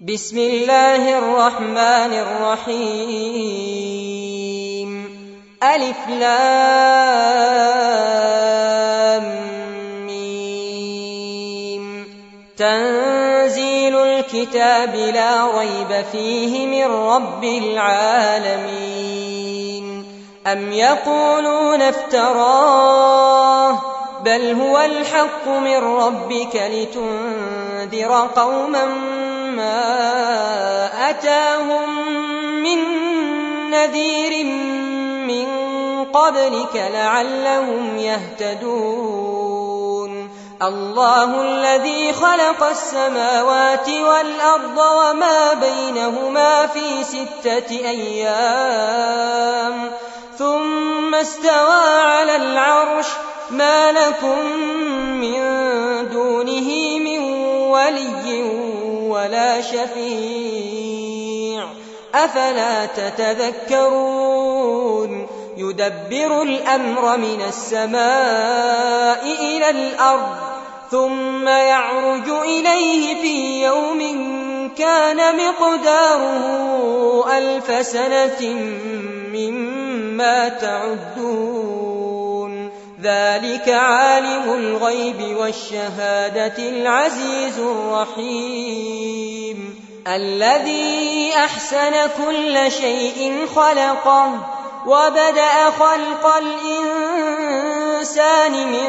بسم الله الرحمن الرحيم ألف لام ميم تنزيل الكتاب لا ريب فيه من رب العالمين أم يقولون افتراه بل هو الحق من ربك لتنذر قوما ما أتاهم من نذير من قبلك لعلهم يهتدون الله الذي خلق السماوات والأرض وما بينهما في 6 أيام ثم استوى على العرش ما لكم من دونه من ولي ولا شفيع أفلا تتذكرون يدبر الأمر من السماء إلى الأرض ثم يعرج إليه في يوم كان مقداره 1000 سنة مما تعدون ذلك عالم الغيب والشهادة العزيز الرحيم الذي أحسن كل شيء خلقه وبدأ خلق الإنسان من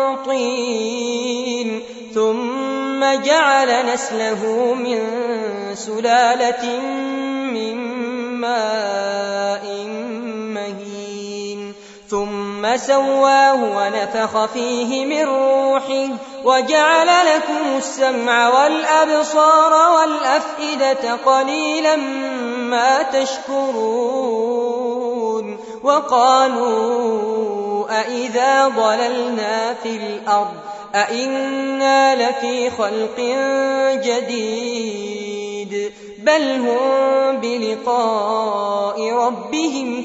طين ثم جعل نسله من سلالة من ماء مهين ثم سواه ونفخ فيه من روحه وجعل لكم السمع والأبصار والأفئدة قليلا ما تشكرون وقالوا أإذا ضللنا في الأرض أإنا لفي خلق جديد بل هم بلقاء ربهم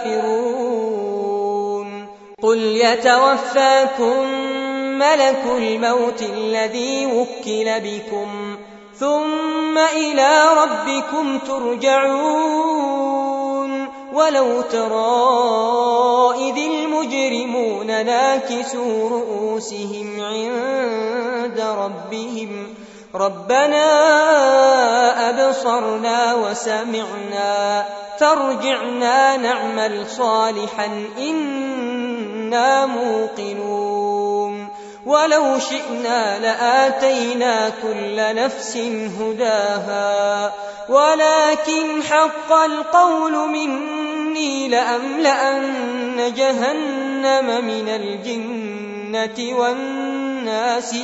كافرون قل يتوفاكم ملك الموت الذي وكل بكم ثم إلى ربكم ترجعون ولو ترى إذ المجرمون ناكسوا رؤوسهم عند ربهم ربنا أبصرنا وسمعنا فارجعنا نعمل صالحا إنا موقنون ولو شئنا لآتينا كل نفس هداها ولكن حق القول مني لأملأن جهنم من الجنة والناس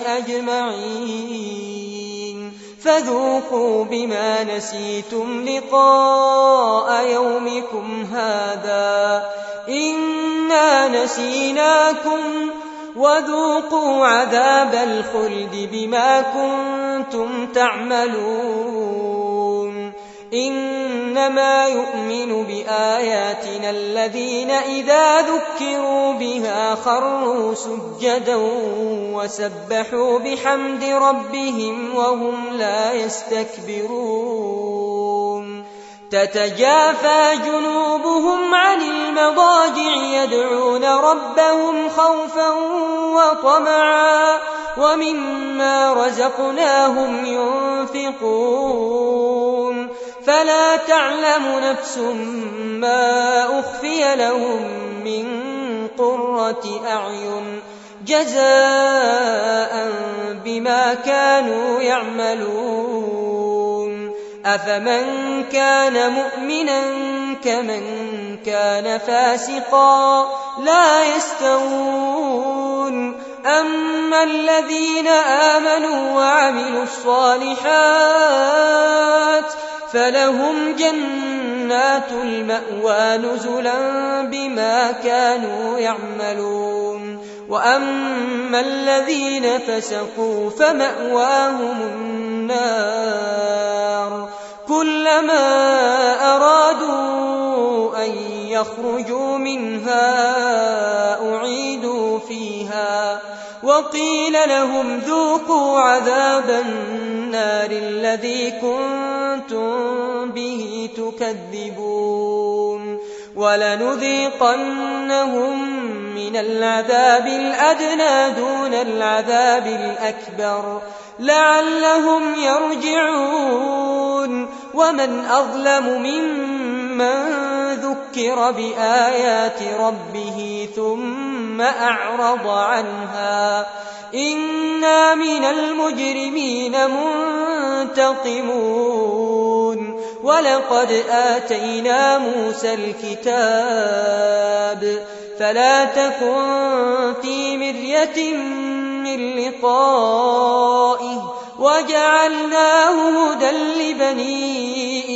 أجمعين فذوقوا بما نسيتم لقاء يومكم هذا إنا نسيناكم وذوقوا عذاب الخلد بما كنتم تعملون إنما يؤمن بآياتنا الذين إذا ذكروا بها خروا سجدا وسبحوا بحمد ربهم وهم لا يستكبرون تتجافى جنوبهم عن المضاجع يدعون ربهم خوفا وطمعا ومما رزقناهم ينفقون فلا تعلم نفس ما أخفي لهم من قرة أعين جزاء بما كانوا يعملون أفمن كان مؤمنا كمن كان فاسقا لا يستوون أما الذين آمنوا وعملوا الصالحات فلهم جنات المأوى نزلا بما كانوا يعملون وأما الذين فسقوا فمأواهم النار كلما أرادوا أن يخرجوا منها أعيدوا فيها وقيل لهم ذوقوا عذاب النار النار الذي كنتم به تكذبون ولنذيقنهم من العذاب الأدنى دون العذاب الأكبر لعلهم يرجعون ومن أظلم ممن ذكر بآيات ربه ثم أعرض عنها إنا من المجرمين منتقمون ولقد آتينا موسى الكتاب فلا تكن في مرية من لقائه وجعلناه هدى لبني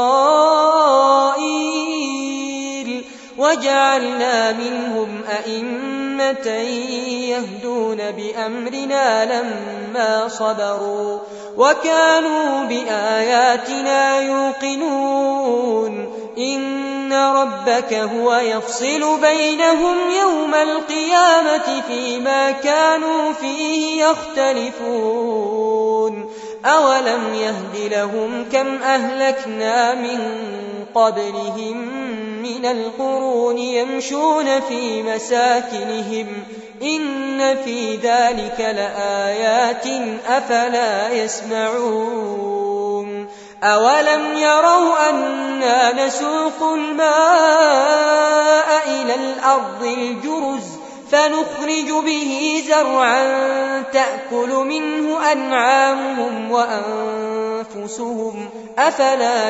إسرائيل وجعلنا منهم أئمة يهدون بأمرنا لما صبروا وكانوا بآياتنا يوقنون إن ربك هو يفصل بينهم يوم القيامة فيما كانوا فيه يختلفون أولم يهد لهم كم أهلكنا من قبلهم من القرون يمشون في مساكنهم إن في ذلك لآيات أفلا يسمعون أولم يروا أنا نسوق الماء إلى الأرض الجرز فنخرج به زرعا تأكل منه أنعامهم وأنفسهم أفلا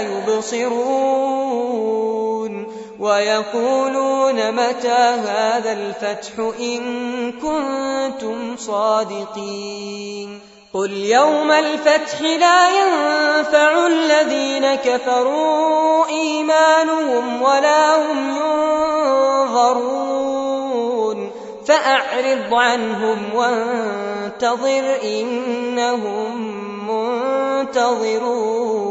يبصرون ويقولون متى هذا الفتح إن كنتم صادقين قل يوم الفتح لا ينفع الذين كفروا إيمانهم ولا هم ينظرون فأعرض عنهم وانتظر إنهم منتظرون